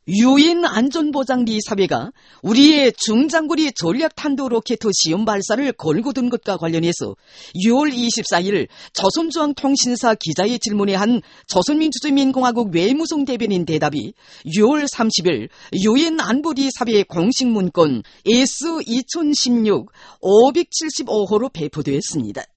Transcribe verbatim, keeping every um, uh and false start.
유엔 안전보장리 사회가 우리의 중장거리 전략탄도 로켓 시험 발사를 걸고 둔 것과 관련해서 유월 이십사일 조선중앙통신사 기자의 질문에 한 조선민주주의인민공화국 외무성 대변인 대답이 유월 삼십일 유엔 안보리 사회 공식 문건 에스 이천십육 오백칠십오호로 배포되었습니다.